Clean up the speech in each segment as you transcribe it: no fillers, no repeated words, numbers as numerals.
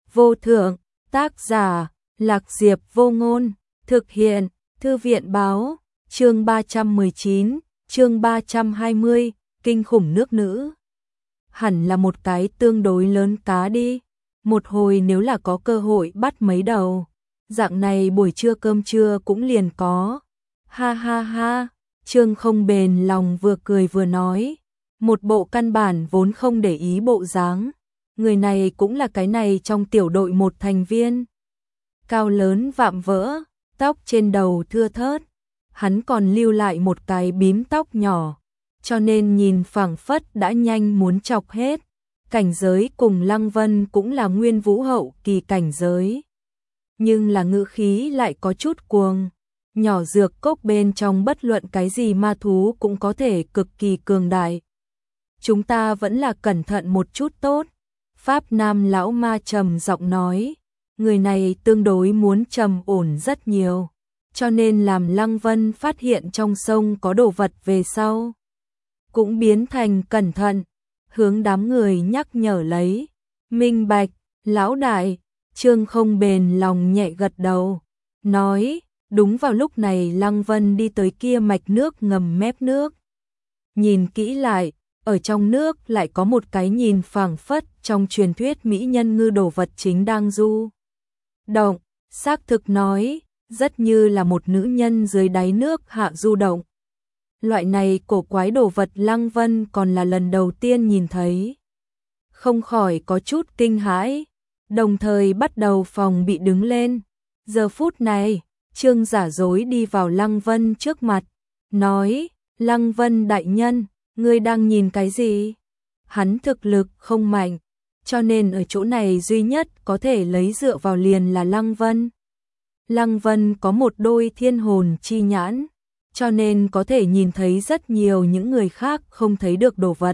vô thượng, tác giả, Lạc Diệp Vô Ngôn, thực hiện, Thư viện báo, chương 319, chương 320, kinh khủng nước nữ. Hẳn là một cái tương đối lớn cá đi, một hồi nếu là có cơ hội bắt mấy đầu, dạng này buổi trưa cơm trưa cũng liền có. Ha ha ha, Trương Không bền lòng vừa cười vừa nói, một bộ căn bản vốn không để ý bộ dáng. Người này cũng là cái này trong tiểu đội một thành viên. Cao lớn vạm vỡ, tóc trên đầu thưa thớt, hắn còn lưu lại một cái bím tóc nhỏ, cho nên nhìn phảng phất đã nhanh muốn chọc hết. Cảnh giới cùng Lăng Vân cũng là nguyên vũ hậu kỳ cảnh giới, nhưng là ngữ khí lại có chút cuồng. Nhỏ dược cốc bên trong bất luận cái gì ma thú cũng có thể cực kỳ cường đại. Chúng ta vẫn là cẩn thận một chút tốt. Pháp Nam lão ma trầm giọng nói, người này tương đối muốn trầm ổn rất nhiều, cho nên làm Lăng Vân phát hiện trong sông có đồ vật về sau, cũng biến thành cẩn thận, hướng đám người nhắc nhở lấy. Minh bạch, lão đại. Trương Không bền lòng nhẹ gật đầu, nói, đúng vào lúc này Lăng Vân đi tới kia mạch nước ngầm mép nước. Nhìn kỹ lại, ở trong nước lại có một cái nhìn phảng phất trong truyền thuyết mỹ nhân ngư đồ vật chính đang du động, xác thực nói, rất như là một nữ nhân dưới đáy nước hạ du động. Loại này cổ quái đồ vật Lăng Vân còn là lần đầu tiên nhìn thấy, không khỏi có chút kinh hãi, đồng thời bắt đầu phòng bị đứng lên. Giờ phút này, Trương Giả Dối đi vào Lăng Vân trước mặt, nói, Lăng Vân đại nhân, ngươi đang nhìn cái gì? Hắn thực lực không mạnh, cho nên ở chỗ này duy nhất có thể lấy dựa vào liền là Lăng Vân. Lăng Vân có một đôi thiên hồn chi nhãn, cho nên có thể nhìn thấy rất nhiều những người khác không thấy được đồ vật.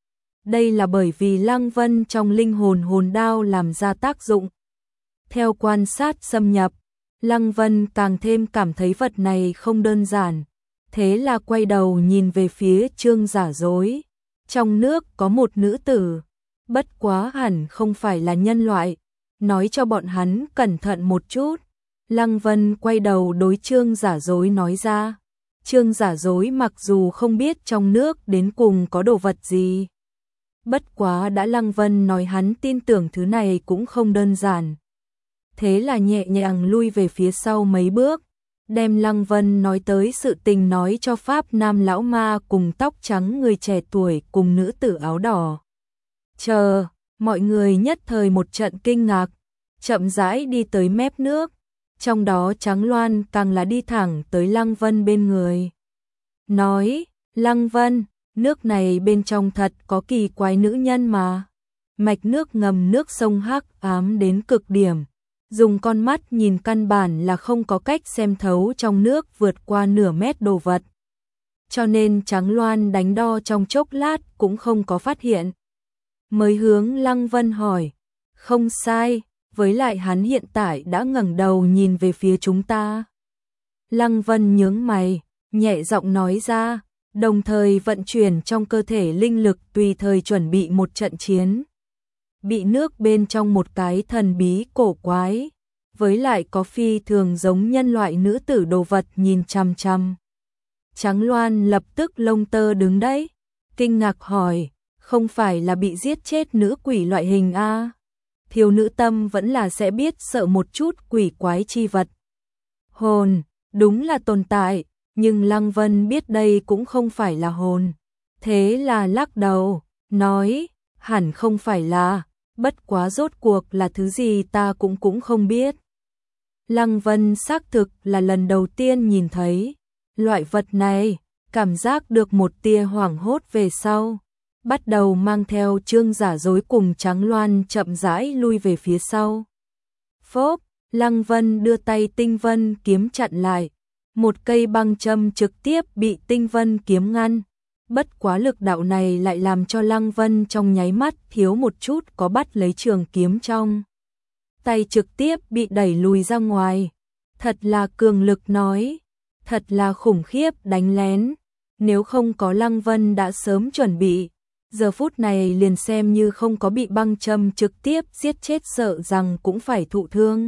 Đây là bởi vì Lăng Vân trong linh hồn hồn đao làm ra tác dụng. Theo quan sát xâm nhập, Lăng Vân càng thêm cảm thấy vật này không đơn giản. Thế là quay đầu nhìn về phía Trương Giả Dối. Trong nước có một nữ tử, bất quá hẳn không phải là nhân loại, nói cho bọn hắn cẩn thận một chút. Lăng Vân quay đầu đối Trương Giả Dối nói ra. Trương Giả Dối mặc dù không biết trong nước đến cùng có đồ vật gì, bất quá đã Lăng Vân nói hắn tin tưởng thứ này cũng không đơn giản. Thế là nhẹ nhàng lui về phía sau mấy bước, đem Lăng Vân nói tới sự tình nói cho Pháp Nam lão ma cùng tóc trắng người trẻ tuổi cùng nữ tử áo đỏ. Chờ, mọi người nhất thời một trận kinh ngạc, chậm rãi đi tới mép nước, trong đó Trắng Loan càng là đi thẳng tới Lăng Vân bên người. Nói, Lăng Vân, nước này bên trong thật có kỳ quái nữ nhân mà. Mạch nước ngầm nước sông hắc ám đến cực điểm, dùng con mắt nhìn căn bản là không có cách xem thấu trong nước vượt qua nửa mét đồ vật. Cho nên Trắng Loan đánh đo trong chốc lát cũng không có phát hiện. Mới hướng Lăng Vân hỏi, không sai, với lại hắn hiện tại đã ngẩng đầu nhìn về phía chúng ta. Lăng Vân nhướng mày, nhẹ giọng nói ra, đồng thời vận chuyển trong cơ thể linh lực tùy thời chuẩn bị một trận chiến. Bị nước bên trong một cái thần bí cổ quái, với lại có phi thường giống nhân loại nữ tử đồ vật nhìn chằm chằm. Trắng Loan lập tức lông tơ đứng đấy, kinh ngạc hỏi, không phải là bị giết chết nữ quỷ loại hình a? Thiếu nữ tâm vẫn là sẽ biết sợ một chút quỷ quái chi vật. Hồn, đúng là tồn tại, nhưng Lăng Vân biết đây cũng không phải là hồn. Thế là lắc đầu, nói, hẳn không phải là, bất quá rốt cuộc là thứ gì ta cũng không biết. Lăng Vân xác thực là lần đầu tiên nhìn thấy loại vật này, cảm giác được một tia hoảng hốt về sau, bắt đầu mang theo Trương Giả Dối cùng Trắng Loan chậm rãi lui về phía sau. Phốp, Lăng Vân đưa tay Tinh Vân kiếm chặn lại, một cây băng châm trực tiếp bị Tinh Vân kiếm ngăn. Bất quá lực đạo này lại làm cho Lăng Vân trong nháy mắt thiếu một chút có bắt lấy trường kiếm trong tay, trực tiếp bị đẩy lùi ra ngoài. Thật là cường lực nói, thật là khủng khiếp đánh lén, nếu không có Lăng Vân đã sớm chuẩn bị, giờ phút này liền xem như không có bị băng châm trực tiếp giết chết sợ rằng cũng phải thụ thương.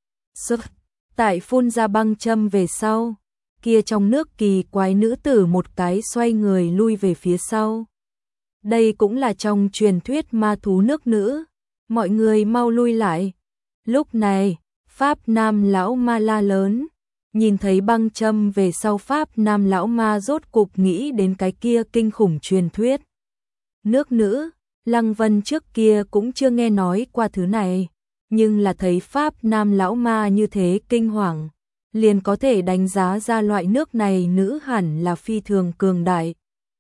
Tại phun ra băng châm về sau, kia trong nước kỳ quái nữ tử một cái xoay người lui về phía sau. Đây cũng là trong truyền thuyết ma thú nước nữ, mọi người mau lui lại. Lúc này, Pháp Nam lão ma la lớn, nhìn thấy băng châm về sau Pháp Nam lão ma rốt cục nghĩ đến cái kia kinh khủng truyền thuyết. Nước nữ, Lăng Vân trước kia cũng chưa nghe nói qua thứ này, nhưng là thấy Pháp Nam lão ma như thế kinh hoàng, liền có thể đánh giá ra loại nước này nữ hẳn là phi thường cường đại.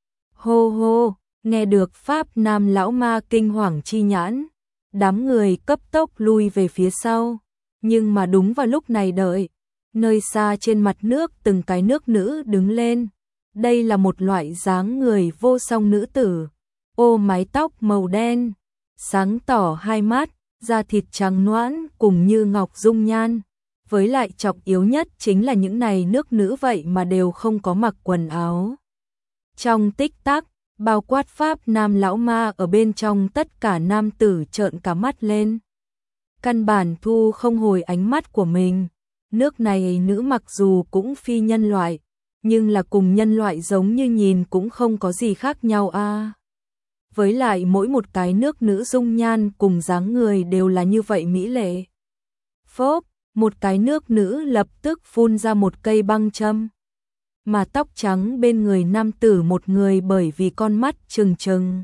Hô hô, nghe được Pháp Nam lão ma kinh hoàng chi nhãn, đám người cấp tốc lui về phía sau, nhưng mà đúng vào lúc này đợi, nơi xa trên mặt nước từng cái nước nữ đứng lên. Đây là một loại dáng người vô song nữ tử, ô mái tóc màu đen, sáng tỏ hai mắt, da thịt trắng nõn cùng như ngọc dung nhan. Với lại trọng yếu nhất chính là những này nước nữ vậy mà đều không có mặc quần áo. Trong tích tắc, bao quát Pháp Nam lão ma ở bên trong tất cả nam tử trợn cả mắt lên. Căn bản thu không hồi ánh mắt của mình. Nước này nữ mặc dù cũng phi nhân loại, nhưng là cùng nhân loại giống như nhìn cũng không có gì khác nhau a. Với lại mỗi một cái nước nữ dung nhan cùng dáng người đều là như vậy mỹ lệ. Phốp, một cái nước nữ lập tức phun ra một cây băng châm. Mà tóc trắng bên người nam tử một người bởi vì con mắt trừng trừng,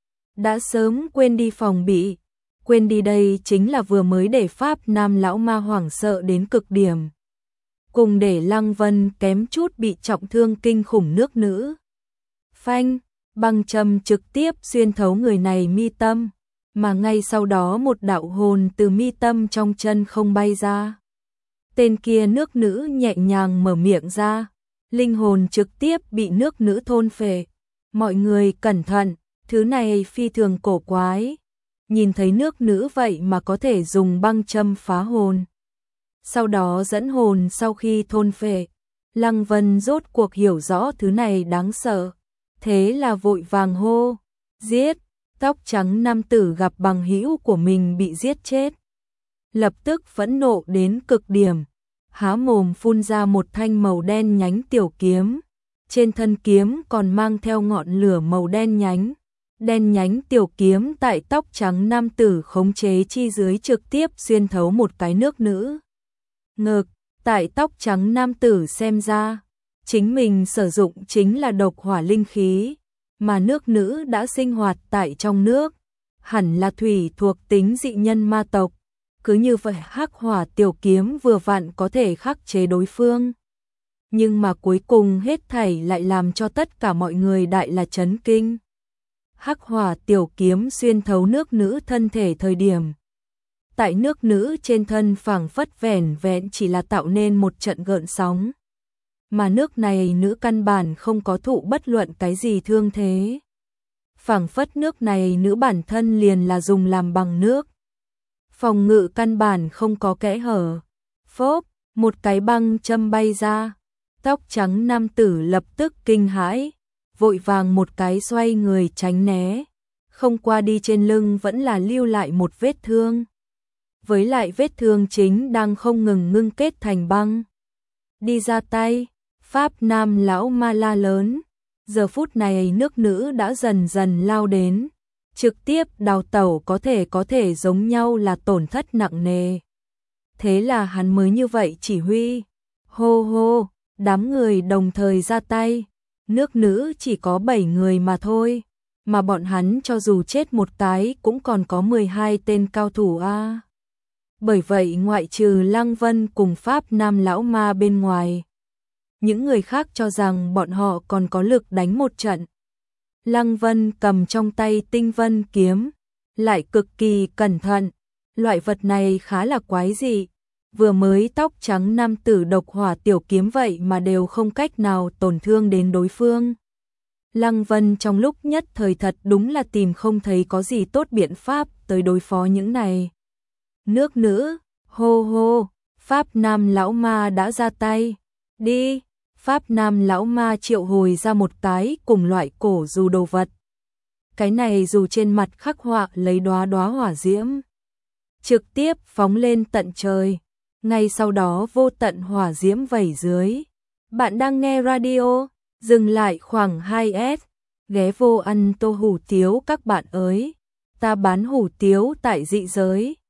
đã sớm quên đi phòng bị, quên đi đây chính là vừa mới để Pháp Nam lão ma hoảng sợ đến cực điểm. Cùng để Lăng Vân kém chút bị trọng thương kinh khủng nước nữ. Phanh, băng châm trực tiếp xuyên thấu người này mi tâm, mà ngay sau đó một đạo hồn từ mi tâm trong chân không bay ra. Tên kia nước nữ nhẹ nhàng mở miệng ra, linh hồn trực tiếp bị nước nữ thôn phệ. Mọi người cẩn thận, thứ này phi thường cổ quái. Nhìn thấy nước nữ vậy mà có thể dùng băng châm phá hồn. Sau đó dẫn hồn sau khi thôn phệ, Lăng Vân rốt cuộc hiểu rõ thứ này đáng sợ. Thế là vội vàng hô, giết, tóc trắng nam tử gặp bằng hữu của mình bị giết chết. Lập tức phẫn nộ đến cực điểm, há mồm phun ra một thanh màu đen nhánh tiểu kiếm. Trên thân kiếm còn mang theo ngọn lửa màu đen nhánh. Đen nhánh tiểu kiếm tại tóc trắng nam tử khống chế chi dưới trực tiếp xuyên thấu một cái nước nữ. Ngực, tại tóc trắng nam tử xem ra, chính mình sử dụng chính là độc hỏa linh khí, mà nước nữ đã sinh hoạt tại trong nước, hẳn là thủy thuộc tính dị nhân ma tộc. Cứ như vậy hắc hỏa tiểu kiếm vừa vặn có thể khắc chế đối phương. Nhưng mà cuối cùng hết thảy lại làm cho tất cả mọi người đại là chấn kinh. Hắc hỏa tiểu kiếm xuyên thấu nước nữ thân thể thời điểm. Tại nước nữ trên thân phảng phất vẻn vẹn chỉ là tạo nên một trận gợn sóng. Mà nước này nữ căn bản không có thụ bất luận cái gì thương thế. Phảng phất nước này nữ bản thân liền là dùng làm bằng nước. Phòng ngự căn bản không có kẽ hở. Phốp, một cái băng châm bay ra. Tóc trắng nam tử lập tức kinh hãi, vội vàng một cái xoay người tránh né. Không qua đi trên lưng vẫn là lưu lại một vết thương. Với lại vết thương chính đang không ngừng ngưng kết thành băng. Đi ra tay, Pháp Nam lão ma la lớn. Giờ phút này nước nữ đã dần dần lao đến. Trực tiếp đào tẩu có thể giống nhau là tổn thất nặng nề. Thế là hắn mới như vậy chỉ huy. Hô hô, đám người đồng thời ra tay. Nước nữ chỉ có 7 người mà thôi. Mà bọn hắn cho dù chết một cái cũng còn có 12 tên cao thủ a. Bởi vậy ngoại trừ Lăng Vân cùng Pháp Nam lão ma bên ngoài, những người khác cho rằng bọn họ còn có lực đánh một trận. Lăng Vân cầm trong tay tinh vân kiếm, lại cực kỳ cẩn thận. Loại vật này khá là quái dị. Vừa mới tóc trắng nam tử độc hỏa tiểu kiếm vậy mà đều không cách nào tổn thương đến đối phương. Lăng Vân trong lúc nhất thời thật đúng là tìm không thấy có gì tốt biện pháp tới đối phó những này. Nước nữ, hô hô, Pháp Nam lão ma đã ra tay. Đi, Pháp Nam lão ma triệu hồi ra một cái cùng loại cổ dù đồ vật. cái này dù trên mặt khắc họa lấy đóa đóa hỏa diễm, trực tiếp phóng lên tận trời, ngay sau đó vô tận hỏa diễm vẩy dưới. Bạn đang nghe radio, dừng lại khoảng 2S, ghé vô ăn tô hủ tiếu các bạn ơi, ta bán hủ tiếu tại dị giới,